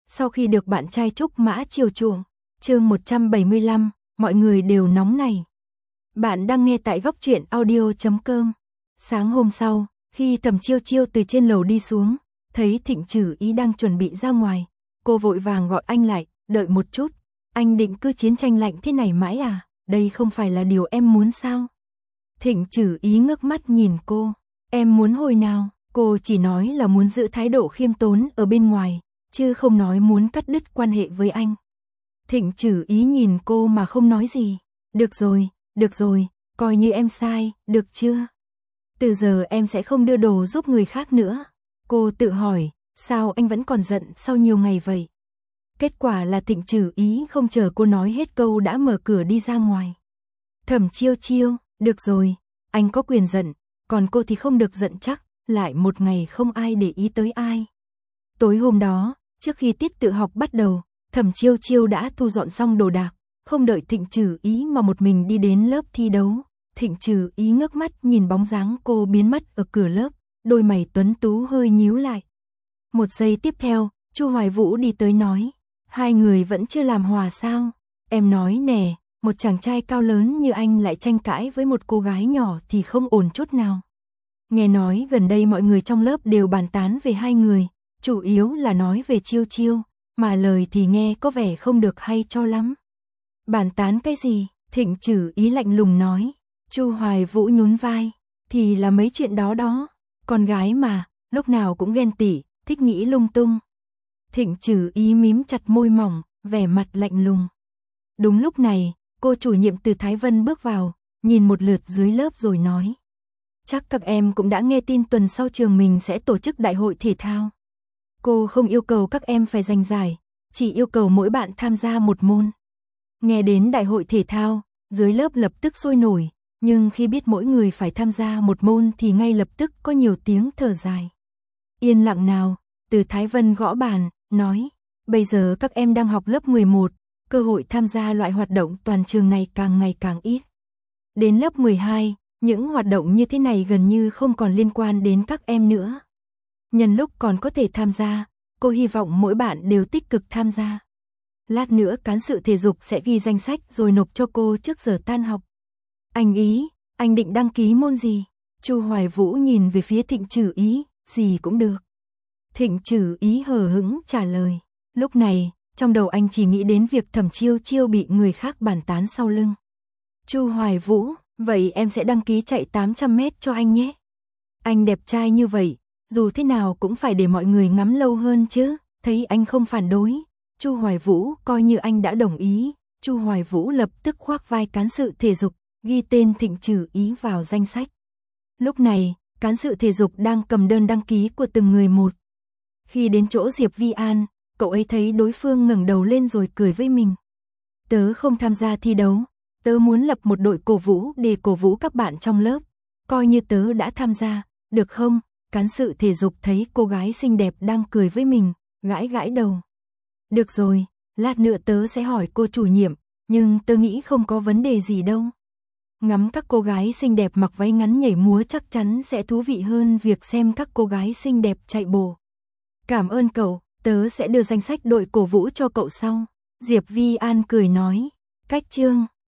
sau khi được bạn trai Trúc Mã chiều chuộng. Chương 175, mọi người đều nóng này. Bạn đang nghe tại góc truyện audio.com. Sáng hôm sau, khi Thẩm Chiêu Chiêu từ trên lầu đi xuống, thấy Thịnh Trử Ý đang chuẩn bị ra ngoài, cô vội vàng gọi anh lại, đợi một chút, anh định cứ chiến tranh lạnh thế này mãi à, đây không phải là điều em muốn sao? Thịnh Trử Ý ngước mắt nhìn cô, em muốn hồi nào? Cô chỉ nói là muốn giữ thái độ khiêm tốn ở bên ngoài, chứ không nói muốn cắt đứt quan hệ với anh. Thịnh Trử Ý nhìn cô mà không nói gì. Được rồi, coi như em sai, được chưa? Từ giờ em sẽ không đưa đồ giúp người khác nữa. Cô tự hỏi, sao anh vẫn còn giận sau nhiều ngày vậy? Kết quả là Thịnh Trử Ý không chờ cô nói hết câu đã mở cửa đi ra ngoài. Thẩm Chiêu Chiêu, được rồi, anh có quyền giận, còn cô thì không được giận chắc, lại một ngày không ai để ý tới ai. Tối hôm đó, trước khi tiết tự học bắt đầu, Thẩm Chiêu Chiêu đã thu dọn xong đồ đạc, không đợi Thịnh Trử Ý mà một mình đi đến lớp thi đấu. Thịnh Trử Ý ngước mắt nhìn bóng dáng cô biến mất ở cửa lớp, đôi mày tuấn tú hơi nhíu lại. Một giây tiếp theo, Chu Hoài Vũ đi tới nói, hai người vẫn chưa làm hòa sao? Em nói nè, một chàng trai cao lớn như anh lại tranh cãi với một cô gái nhỏ thì không ổn chút nào. Nghe nói gần đây mọi người trong lớp đều bàn tán về hai người, chủ yếu là nói về Chiêu Chiêu, mà lời thì nghe có vẻ không được hay cho lắm. Bàn tán cái gì? Thịnh Trử Ý lạnh lùng nói. Chu Hoài Vũ nhún vai, thì là mấy chuyện đó, con gái mà, lúc nào cũng ghen tị, thích nghĩ lung tung. Thịnh Trử Ý mím chặt môi mỏng, vẻ mặt lạnh lùng. Đúng lúc này, cô chủ nhiệm Từ Thái Vân bước vào, nhìn một lượt dưới lớp rồi nói. Chắc các em cũng đã nghe tin tuần sau trường mình sẽ tổ chức đại hội thể thao. Cô không yêu cầu các em phải giành giải, chỉ yêu cầu mỗi bạn tham gia một môn. Nghe đến đại hội thể thao, dưới lớp lập tức sôi nổi, nhưng khi biết mỗi người phải tham gia một môn thì ngay lập tức có nhiều tiếng thở dài. Yên lặng nào, Từ Thái Vân gõ bàn, nói, bây giờ các em đang học lớp 11, cơ hội tham gia loại hoạt động toàn trường này càng ngày càng ít. Đến lớp 12, những hoạt động như thế này gần như không còn liên quan đến các em nữa. Nhân lúc còn có thể tham gia, cô hy vọng mỗi bạn đều tích cực tham gia. Lát nữa cán sự thể dục sẽ ghi danh sách rồi nộp cho cô trước giờ tan học. Anh Ý, anh định đăng ký môn gì? Chu Hoài Vũ nhìn về phía Thịnh Trử Ý, gì cũng được. Thịnh Trử Ý hờ hững trả lời. Lúc này, trong đầu anh chỉ nghĩ đến việc Thẩm Chiêu Chiêu bị người khác bàn tán sau lưng. Chu Hoài Vũ, vậy em sẽ đăng ký chạy 800 mét cho anh nhé. Anh đẹp trai như vậy, dù thế nào cũng phải để mọi người ngắm lâu hơn chứ. Thấy anh không phản đối, Chu Hoài Vũ coi như anh đã đồng ý. Chu Hoài Vũ lập tức khoác vai cán sự thể dục, ghi tên Thịnh Trử Ý vào danh sách. Lúc này, cán sự thể dục đang cầm đơn đăng ký của từng người một. Khi đến chỗ Diệp Vi An, cậu ấy thấy đối phương ngẩng đầu lên rồi cười với mình. Tớ không tham gia thi đấu, tớ muốn lập một đội cổ vũ để cổ vũ các bạn trong lớp. Coi như tớ đã tham gia, được không? Cán sự thể dục thấy cô gái xinh đẹp đang cười với mình, gãi gãi đầu. Được rồi, lát nữa tớ sẽ hỏi cô chủ nhiệm, nhưng tớ nghĩ không có vấn đề gì đâu. Ngắm các cô gái xinh đẹp mặc váy ngắn nhảy múa chắc chắn sẽ thú vị hơn việc xem các cô gái xinh đẹp chạy bộ. Cảm ơn cậu, tớ sẽ đưa danh sách đội cổ vũ cho cậu sau. Diệp Vi An cười nói. Cách chương